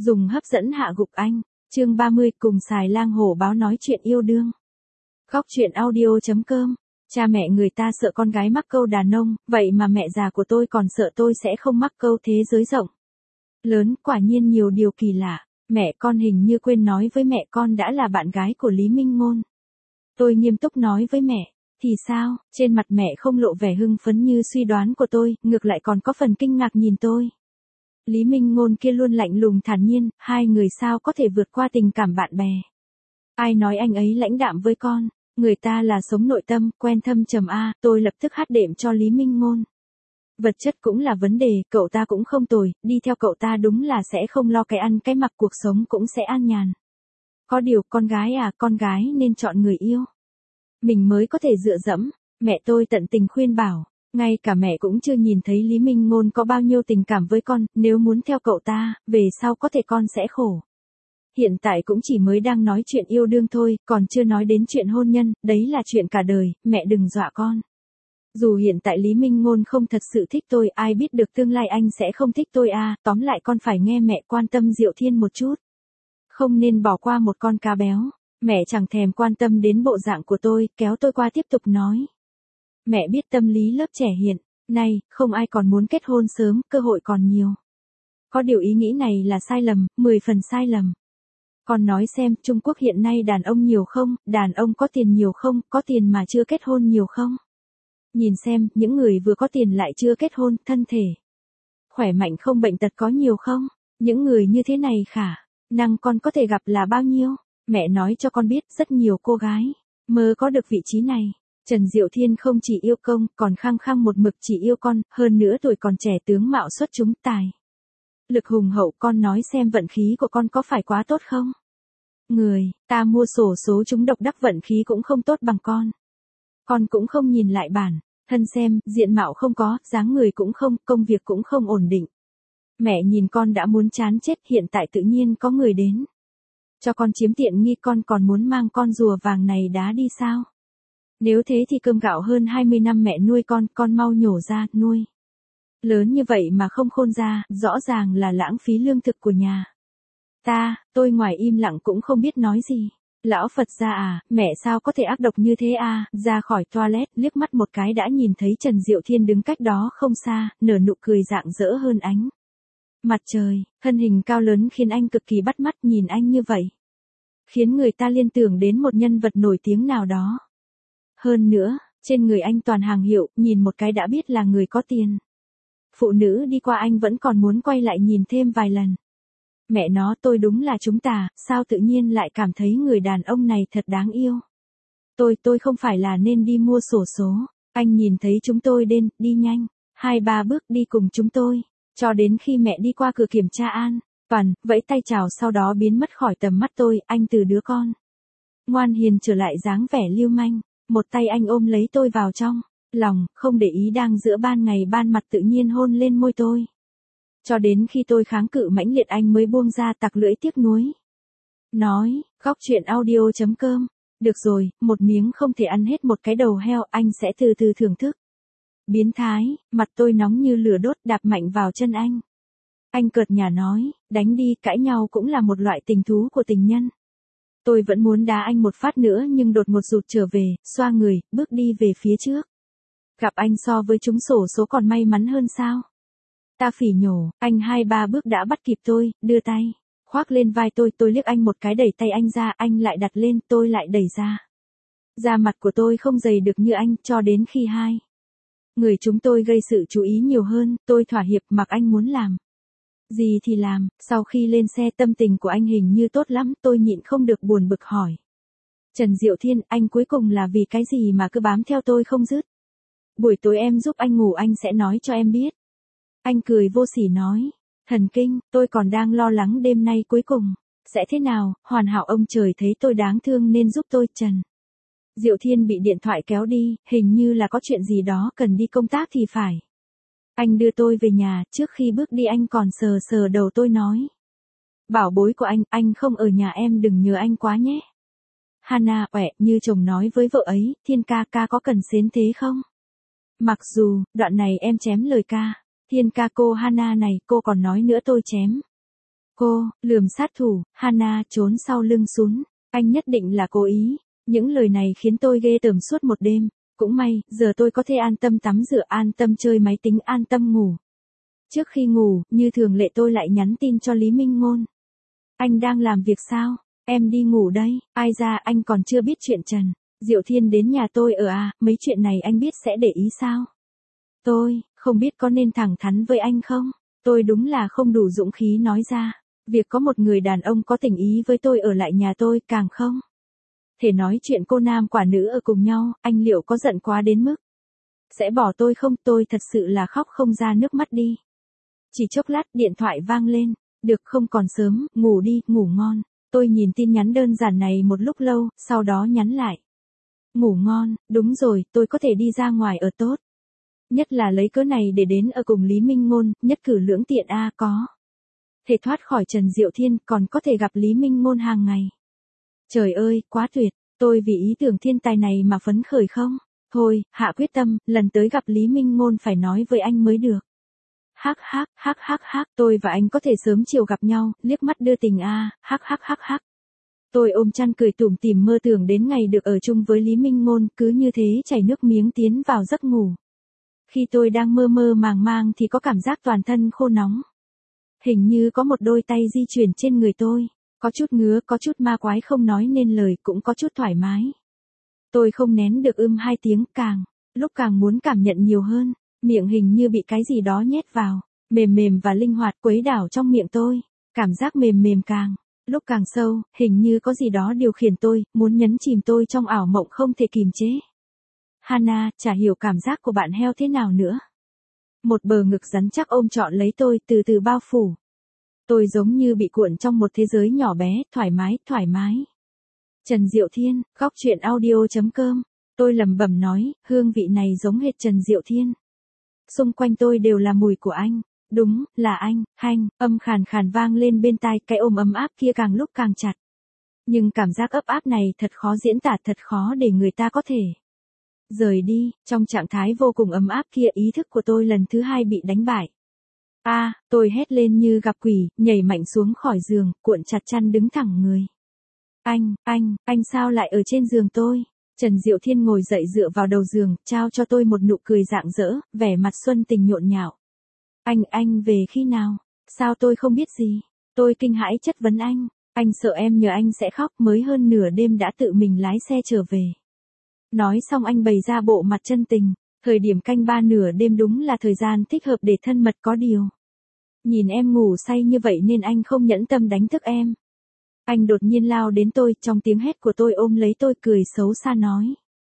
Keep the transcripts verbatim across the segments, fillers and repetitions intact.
Dùng hấp dẫn hạ gục anh. Chương ba mươi, cùng xài lang hổ báo nói chuyện yêu đương. Khóc chuyện audio chấm com. Cha mẹ người ta sợ con gái mắc câu đàn ông, vậy mà mẹ già của tôi còn sợ tôi sẽ không mắc câu thế giới rộng lớn. Quả nhiên nhiều điều kỳ lạ. Mẹ con hình như quên nói với mẹ con đã là bạn gái của Lý Minh Ngôn. Tôi nghiêm túc nói với mẹ. Thì sao? Trên mặt mẹ không lộ vẻ hưng phấn như suy đoán của tôi, ngược lại còn có phần kinh ngạc nhìn tôi. Lý Minh Ngôn kia luôn lạnh lùng thản nhiên, hai người sao có thể vượt qua tình cảm bạn bè. Ai nói anh ấy lãnh đạm với con, người ta là sống nội tâm, quen thâm trầm a. Tôi lập tức hát đệm cho Lý Minh Ngôn. Vật chất cũng là vấn đề, cậu ta cũng không tồi, đi theo cậu ta đúng là sẽ không lo cái ăn cái mặc, cuộc sống cũng sẽ an nhàn. Có điều, con gái à, con gái nên chọn người yêu. Mình mới có thể dựa dẫm. Mẹ tôi tận tình khuyên bảo. Ngay cả mẹ cũng chưa nhìn thấy Lý Minh Ngôn có bao nhiêu tình cảm với con, nếu muốn theo cậu ta, về sau có thể con sẽ khổ. Hiện tại cũng chỉ mới đang nói chuyện yêu đương thôi, còn chưa nói đến chuyện hôn nhân, đấy là chuyện cả đời, mẹ đừng dọa con. Dù hiện tại Lý Minh Ngôn không thật sự thích tôi, ai biết được tương lai anh sẽ không thích tôi à, tóm lại con phải nghe mẹ quan tâm Diệu Thiên một chút. Không nên bỏ qua một con cá béo. Mẹ chẳng thèm quan tâm đến bộ dạng của tôi, kéo tôi qua tiếp tục nói. Mẹ biết tâm lý lớp trẻ hiện nay, không ai còn muốn kết hôn sớm, cơ hội còn nhiều. Có điều ý nghĩ này là sai lầm, mười phần sai lầm. Con nói xem, Trung Quốc hiện nay đàn ông nhiều không, đàn ông có tiền nhiều không, có tiền mà chưa kết hôn nhiều không? Nhìn xem, những người vừa có tiền lại chưa kết hôn, thân thể khỏe mạnh không bệnh tật có nhiều không? Những người như thế này khả năng con có thể gặp là bao nhiêu? Mẹ nói cho con biết, rất nhiều cô gái mơ có được vị trí này. Trần Diệu Thiên không chỉ yêu công, còn khăng khăng một mực chỉ yêu con, hơn nữa tuổi còn trẻ tướng mạo xuất chúng, tài lực hùng hậu. Con nói xem vận khí của con có phải quá tốt không? Người ta mua xổ số trúng độc đắc vận khí cũng không tốt bằng con. Con cũng không nhìn lại bản thân xem, diện mạo không có, dáng người cũng không, công việc cũng không ổn định. Mẹ nhìn con đã muốn chán chết, hiện tại tự nhiên có người đến cho con chiếm tiện nghi, con còn muốn mang con rùa vàng này đá đi sao? Nếu thế thì cơm gạo hơn hai mươi năm mẹ nuôi con, con mau nhổ ra, nuôi lớn như vậy mà không khôn ra, rõ ràng là lãng phí lương thực của nhà ta. Tôi ngoài im lặng cũng không biết nói gì. Lão Phật gia à, mẹ sao có thể ác độc như thế à? Ra khỏi toilet, liếc mắt một cái đã nhìn thấy Trần Diệu Thiên đứng cách đó không xa, nở nụ cười rạng rỡ hơn ánh mặt trời. Thân hình cao lớn khiến anh cực kỳ bắt mắt, nhìn anh như vậy khiến người ta liên tưởng đến một nhân vật nổi tiếng nào đó. Hơn nữa, trên người anh toàn hàng hiệu, nhìn một cái đã biết là người có tiền. Phụ nữ đi qua anh vẫn còn muốn quay lại nhìn thêm vài lần. Mẹ nó, tôi đúng là chúng ta, sao tự nhiên lại cảm thấy người đàn ông này thật đáng yêu. Tôi, tôi không phải là nên đi mua xổ số. Anh nhìn thấy chúng tôi đến, đi nhanh, hai ba bước đi cùng chúng tôi, cho đến khi mẹ đi qua cửa kiểm tra an toàn, vẫy tay chào sau đó biến mất khỏi tầm mắt tôi. Anh từ đứa con ngoan hiền trở lại dáng vẻ lưu manh, một tay anh ôm lấy tôi vào trong lòng, không để ý đang giữa ban ngày ban mặt tự nhiên hôn lên môi tôi. Cho đến khi tôi kháng cự mãnh liệt anh mới buông ra, tặc lưỡi tiếc nuối. Nói, khóc chuyện audio chấm com. Được rồi, một miếng không thể ăn hết một cái đầu heo, anh sẽ từ từ thưởng thức. Biến thái, mặt tôi nóng như lửa đốt, đạp mạnh vào chân anh. Anh cợt nhả nói, đánh đi, cãi nhau cũng là một loại tình thú của tình nhân. Tôi vẫn muốn đá anh một phát nữa nhưng đột ngột rụt trở về, xoa người, bước đi về phía trước. Gặp anh so với chúng xổ số còn may mắn hơn sao? Ta phỉ nhổ, anh hai ba bước đã bắt kịp tôi, đưa tay khoác lên vai tôi, tôi liếc anh một cái đẩy tay anh ra, anh lại đặt lên, tôi lại đẩy ra. Da mặt của tôi không dày được như anh, cho đến khi hai người chúng tôi gây sự chú ý nhiều hơn, tôi thỏa hiệp mặc anh muốn làm gì thì làm. Sau khi lên xe tâm tình của anh hình như tốt lắm, tôi nhịn không được buồn bực hỏi. Trần Diệu Thiên, anh cuối cùng là vì cái gì mà cứ bám theo tôi không dứt? Buổi tối em giúp anh ngủ anh sẽ nói cho em biết. Anh cười vô sỉ nói. Thần kinh, tôi còn đang lo lắng đêm nay cuối cùng sẽ thế nào, hoàn hảo ông trời thấy tôi đáng thương nên giúp tôi. Trần Diệu Thiên bị điện thoại kéo đi, hình như là có chuyện gì đó cần đi công tác thì phải. Anh đưa tôi về nhà, trước khi bước đi anh còn sờ sờ đầu tôi nói. Bảo bối của anh, anh không ở nhà em đừng nhớ anh quá nhé. Hana, quẹ, như chồng nói với vợ ấy, Thiên ca ca có cần xến thế không? Mặc dù, đoạn này em chém lời ca. Thiên ca cô Hana này, cô còn nói nữa tôi chém Cô, lườm sát thủ, Hana trốn sau lưng Sun. Anh nhất định là cố ý. Những lời này khiến tôi ghê tởm suốt một đêm. Cũng may, giờ tôi có thể an tâm tắm rửa, an tâm chơi máy tính, an tâm ngủ. Trước khi ngủ, như thường lệ tôi lại nhắn tin cho Lý Minh Ngôn. Anh đang làm việc sao? Em đi ngủ đây. Ai ra anh còn chưa biết chuyện Trần Diệu Thiên đến nhà tôi ở à, mấy chuyện này anh biết sẽ để ý sao? Tôi, không biết có nên thẳng thắn với anh không? Tôi đúng là không đủ dũng khí nói ra. Việc có một người đàn ông có tình ý với tôi ở lại nhà tôi càng không thể nói chuyện cô nam quả nữ ở cùng nhau, anh liệu có giận quá đến mức sẽ bỏ tôi không? Tôi thật sự là khóc không ra nước mắt đi. Chỉ chốc lát điện thoại vang lên. Được không, còn sớm, ngủ đi, ngủ ngon. Tôi nhìn tin nhắn đơn giản này một lúc lâu, sau đó nhắn lại. Ngủ ngon, đúng rồi, tôi có thể đi ra ngoài ở tốt. Nhất là lấy cớ này để đến ở cùng Lý Minh Ngôn, nhất cử lưỡng tiện a à, có thể thoát khỏi Trần Diệu Thiên, còn có thể gặp Lý Minh Ngôn hàng ngày. Trời ơi, quá tuyệt, tôi vì ý tưởng thiên tài này mà phấn khởi không? Thôi, hạ quyết tâm, lần tới gặp Lý Minh Ngôn phải nói với anh mới được. Hắc hắc, hắc hắc hắc, tôi và anh có thể sớm chiều gặp nhau, liếc mắt đưa tình a, à, hắc hắc hắc hắc. Tôi ôm chăn cười tủm tỉm mơ tưởng đến ngày được ở chung với Lý Minh Ngôn, cứ như thế chảy nước miếng tiến vào giấc ngủ. Khi tôi đang mơ mơ màng màng thì có cảm giác toàn thân khô nóng. Hình như có một đôi tay di chuyển trên người tôi, có chút ngứa, có chút ma quái không nói nên lời, cũng có chút thoải mái. Tôi không nén được ưm hai tiếng, càng lúc càng muốn cảm nhận nhiều hơn. Miệng hình như bị cái gì đó nhét vào, mềm mềm và linh hoạt quấy đảo trong miệng tôi. Cảm giác mềm mềm càng lúc càng sâu, hình như có gì đó điều khiển tôi, muốn nhấn chìm tôi trong ảo mộng không thể kìm chế. Hana, chả hiểu cảm giác của bạn heo thế nào nữa. Một bờ ngực rắn chắc ôm trọn lấy tôi, từ từ bao phủ. Tôi giống như bị cuộn trong một thế giới nhỏ bé, thoải mái, thoải mái. Trần Diệu Thiên, góc truyện audio chấm com. Tôi lẩm bẩm nói, hương vị này giống hệt Trần Diệu Thiên. Xung quanh tôi đều là mùi của anh. Đúng, là anh, Hanh, âm khàn khàn vang lên bên tai, cái ôm ấm áp kia càng lúc càng chặt. Nhưng cảm giác ấp áp này thật khó diễn tả, thật khó để người ta có thể rời đi. Trong trạng thái vô cùng ấm áp kia, ý thức của tôi lần thứ hai bị đánh bại. A, à, tôi hét lên như gặp quỷ, nhảy mạnh xuống khỏi giường, cuộn chặt chăn đứng thẳng người. Anh, anh, anh sao lại ở trên giường tôi? Trần Diệu Thiên ngồi dậy dựa vào đầu giường, trao cho tôi một nụ cười rạng rỡ, vẻ mặt xuân tình nhộn nhạo. Anh, anh về khi nào? Sao tôi không biết gì? Tôi kinh hãi chất vấn anh. Anh sợ em nhờ anh sẽ khóc, mới hơn nửa đêm đã tự mình lái xe trở về. Nói xong anh bày ra bộ mặt chân tình. Thời điểm canh ba nửa đêm đúng là thời gian thích hợp để thân mật, có điều. Nhìn em ngủ say như vậy nên anh không nhẫn tâm đánh thức em. Anh đột nhiên lao đến tôi, trong tiếng hét của tôi ôm lấy tôi, cười xấu xa nói.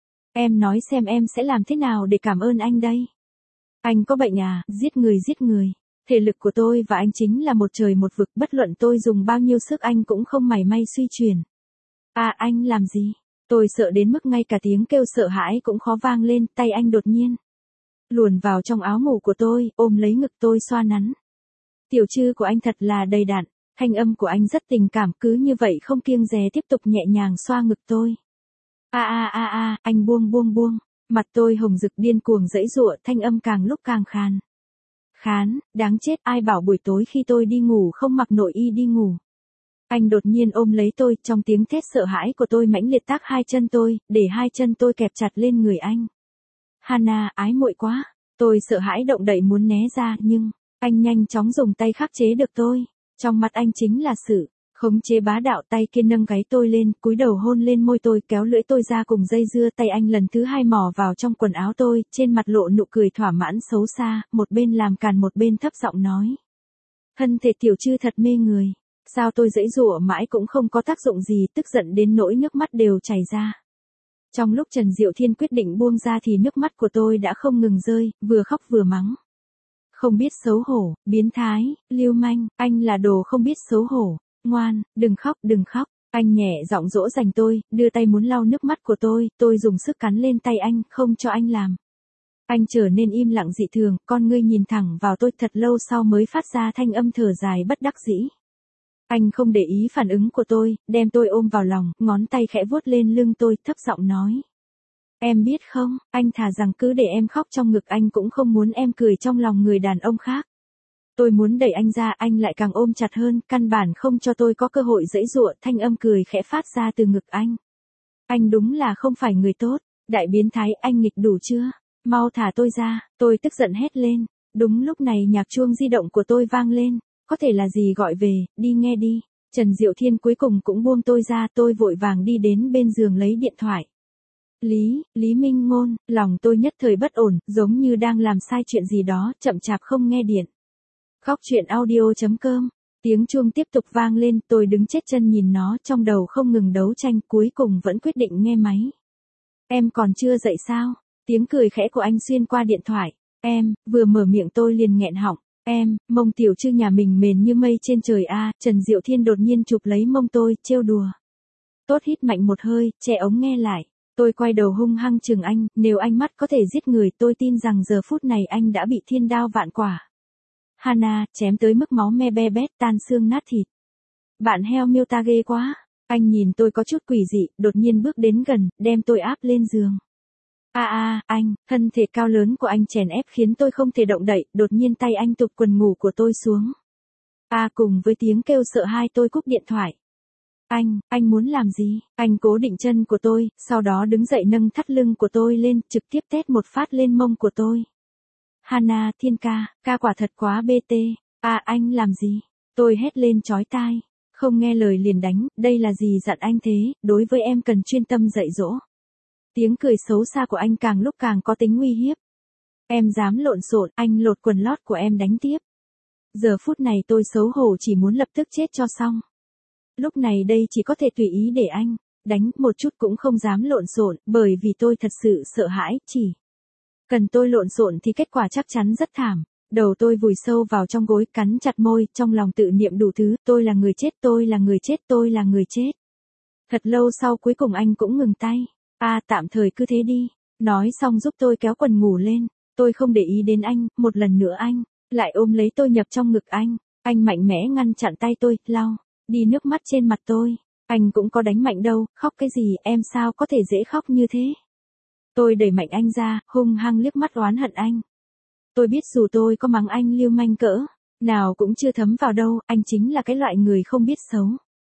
Em nói xem em sẽ làm thế nào để cảm ơn anh đây? Anh có bệnh à, giết người giết người. Thể lực của tôi và anh chính là một trời một vực, bất luận tôi dùng bao nhiêu sức anh cũng không mảy may suy chuyển. À, anh làm gì? Tôi sợ đến mức ngay cả tiếng kêu sợ hãi cũng khó vang lên, tay anh đột nhiên luồn vào trong áo ngủ của tôi, ôm lấy ngực tôi xoa nắn. Tiểu trư của anh thật là đầy đặn, thanh âm của anh rất tình cảm, cứ như vậy không kiêng dè tiếp tục nhẹ nhàng xoa ngực tôi. A a a a, anh buông buông buông, mặt tôi hồng rực điên cuồng giãy giụa, thanh âm càng lúc càng khàn. Khán, đáng chết, ai bảo buổi tối khi tôi đi ngủ không mặc nội y đi ngủ. Anh đột nhiên ôm lấy tôi, trong tiếng thét sợ hãi của tôi mãnh liệt tác hai chân tôi, để hai chân tôi kẹp chặt lên người anh. Hana, ái muội quá. Tôi sợ hãi động đậy muốn né ra, nhưng anh nhanh chóng dùng tay khắc chế được tôi. Trong mặt anh chính là sự khống chế bá đạo, tay kia nâng gáy tôi lên, cúi đầu hôn lên môi tôi, kéo lưỡi tôi ra cùng dây dưa, tay anh lần thứ hai mò vào trong quần áo tôi, trên mặt lộ nụ cười thỏa mãn xấu xa, một bên làm càn một bên thấp giọng nói. Thân thể tiểu trư thật mê người. Sao tôi giãy giụa mãi cũng không có tác dụng gì, tức giận đến nỗi nước mắt đều chảy ra. Trong lúc Trần Diệu Thiên quyết định buông ra thì nước mắt của tôi đã không ngừng rơi, vừa khóc vừa mắng. Không biết xấu hổ, biến thái, lưu manh, anh là đồ không biết xấu hổ, ngoan, đừng khóc, đừng khóc. Anh nhẹ giọng dỗ dành tôi, đưa tay muốn lau nước mắt của tôi, tôi dùng sức cắn lên tay anh, không cho anh làm. Anh trở nên im lặng dị thường, con ngươi nhìn thẳng vào tôi, thật lâu sau mới phát ra thanh âm thở dài bất đắc dĩ. Anh không để ý phản ứng của tôi, đem tôi ôm vào lòng, ngón tay khẽ vuốt lên lưng tôi, thấp giọng nói. Em biết không, anh thà rằng cứ để em khóc trong ngực anh cũng không muốn em cười trong lòng người đàn ông khác. Tôi muốn đẩy anh ra, anh lại càng ôm chặt hơn, căn bản không cho tôi có cơ hội giãy giụa, thanh âm cười khẽ phát ra từ ngực anh. Anh đúng là không phải người tốt, đại biến thái, anh nghịch đủ chưa? Mau thả tôi ra, tôi tức giận hét lên. Đúng lúc này nhạc chuông di động của tôi vang lên, có thể là gì gọi về, đi nghe đi. Trần Diệu Thiên cuối cùng cũng buông tôi ra, tôi vội vàng đi đến bên giường lấy điện thoại. Lý, Lý Minh Ngôn, lòng tôi nhất thời bất ổn, giống như đang làm sai chuyện gì đó, chậm chạp không nghe điện. Khóc chuyện audio.com, tiếng chuông tiếp tục vang lên, tôi đứng chết chân nhìn nó, trong đầu không ngừng đấu tranh, cuối cùng vẫn quyết định nghe máy. Em còn chưa dậy sao? Tiếng cười khẽ của anh xuyên qua điện thoại. Em, vừa mở miệng tôi liền nghẹn họng. Em, mông tiểu trư nhà mình mềm như mây trên trời a. Trần Diệu Thiên đột nhiên chụp lấy mông tôi, trêu đùa. Tốt hít mạnh một hơi, che ống nghe lại. Tôi quay đầu hung hăng chừng anh, nếu ánh mắt có thể giết người tôi tin rằng giờ phút này anh đã bị thiên đao vạn quả. Hana, chém tới mức máu me be bét tan xương nát thịt. Bạn heo miêu ta ghê quá. Anh nhìn tôi có chút quỷ dị, đột nhiên bước đến gần, đem tôi áp lên giường. A a, anh, thân thể cao lớn của anh chèn ép khiến tôi không thể động đậy, đột nhiên tay anh tụt quần ngủ của tôi xuống. A cùng với tiếng kêu sợ hãi tôi cúp điện thoại. Anh, anh muốn làm gì? Anh cố định chân của tôi, sau đó đứng dậy nâng thắt lưng của tôi lên, trực tiếp tét một phát lên mông của tôi. Hana, Thiên ca, ca quả thật quá bê tê. À anh làm gì? Tôi hét lên chói tai. Không nghe lời liền đánh, đây là gì dặn anh thế, đối với em cần chuyên tâm dạy dỗ. Tiếng cười xấu xa của anh càng lúc càng có tính uy hiếp. Em dám lộn xộn, anh lột quần lót của em đánh tiếp. Giờ phút này tôi xấu hổ chỉ muốn lập tức chết cho xong. Lúc này đây chỉ có thể tùy ý để anh đánh, một chút cũng không dám lộn xộn, bởi vì tôi thật sự sợ hãi, chỉ cần tôi lộn xộn thì kết quả chắc chắn rất thảm. Đầu tôi vùi sâu vào trong gối, cắn chặt môi, trong lòng tự niệm đủ thứ, tôi là người chết, tôi là người chết, tôi là người chết. Thật lâu sau cuối cùng anh cũng ngừng tay. À tạm thời cứ thế đi. Nói xong giúp tôi kéo quần ngủ lên. Tôi không để ý đến anh, một lần nữa anh lại ôm lấy tôi nhập trong ngực anh. Anh mạnh mẽ ngăn chặn tay tôi, lau đi nước mắt trên mặt tôi. Anh cũng có đánh mạnh đâu, khóc cái gì, em sao có thể dễ khóc như thế. Tôi đẩy mạnh anh ra, hung hăng liếc mắt oán hận anh. Tôi biết dù tôi có mắng anh lưu manh cỡ nào cũng chưa thấm vào đâu, anh chính là cái loại người không biết xấu.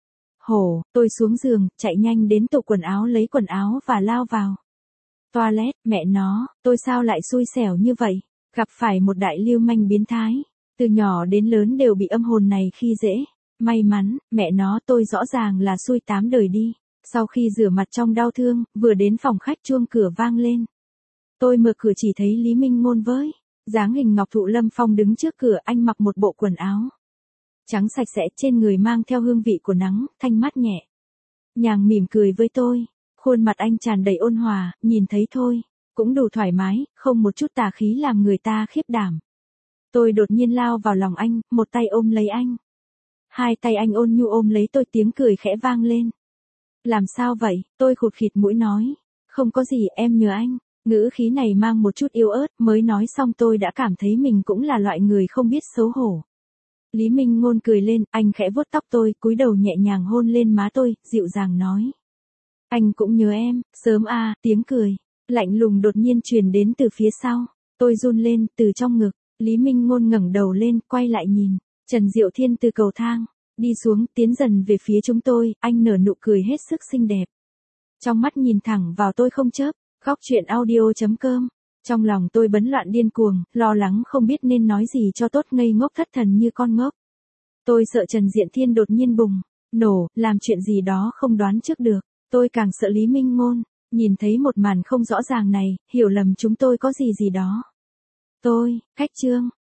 Hổ, tôi xuống giường, chạy nhanh đến tủ quần áo lấy quần áo và lao vào toilet. Mẹ nó, tôi sao lại xui xẻo như vậy, gặp phải một đại lưu manh biến thái, từ nhỏ đến lớn đều bị âm hồn này khi dễ. May mắn, mẹ nó tôi rõ ràng là xui tám đời đi. Sau khi rửa mặt trong đau thương, vừa đến phòng khách chuông cửa vang lên. Tôi mở cửa chỉ thấy Lý Minh Ngôn với dáng hình ngọc thụ lâm phong đứng trước cửa, anh mặc một bộ quần áo trắng sạch sẽ, trên người mang theo hương vị của nắng, thanh mát nhẹ nhàng mỉm cười với tôi. Khuôn mặt anh tràn đầy ôn hòa, nhìn thấy thôi cũng đủ thoải mái, không một chút tà khí làm người ta khiếp đảm. Tôi đột nhiên lao vào lòng anh, một tay ôm lấy anh. Hai tay anh ôn nhu ôm lấy tôi, tiếng cười khẽ vang lên. Làm sao vậy? Tôi khụt khịt mũi nói. Không có gì, em nhớ anh. Ngữ khí này mang một chút yếu ớt, mới nói xong tôi đã cảm thấy mình cũng là loại người không biết xấu hổ. Lý Minh Ngôn cười lên, anh khẽ vuốt tóc tôi, cúi đầu nhẹ nhàng hôn lên má tôi, dịu dàng nói. Anh cũng nhớ em, sớm à, tiếng cười lạnh lùng đột nhiên truyền đến từ phía sau. Tôi run lên, từ trong ngực. Lý Minh Ngôn ngẩng đầu lên, quay lại nhìn. Trần Diệu Thiên từ cầu thang đi xuống, tiến dần về phía chúng tôi, anh nở nụ cười hết sức xinh đẹp. Trong mắt nhìn thẳng vào tôi không chớp. Khóc chuyện audio.com. Trong lòng tôi bấn loạn điên cuồng, lo lắng không biết nên nói gì cho tốt, ngây ngốc thất thần như con ngốc. Tôi sợ Trần Diệu Thiên đột nhiên bùng nổ, làm chuyện gì đó không đoán trước được. Tôi càng sợ Lý Minh Ngôn nhìn thấy một màn không rõ ràng này, hiểu lầm chúng tôi có gì gì đó. Tôi, khách trương,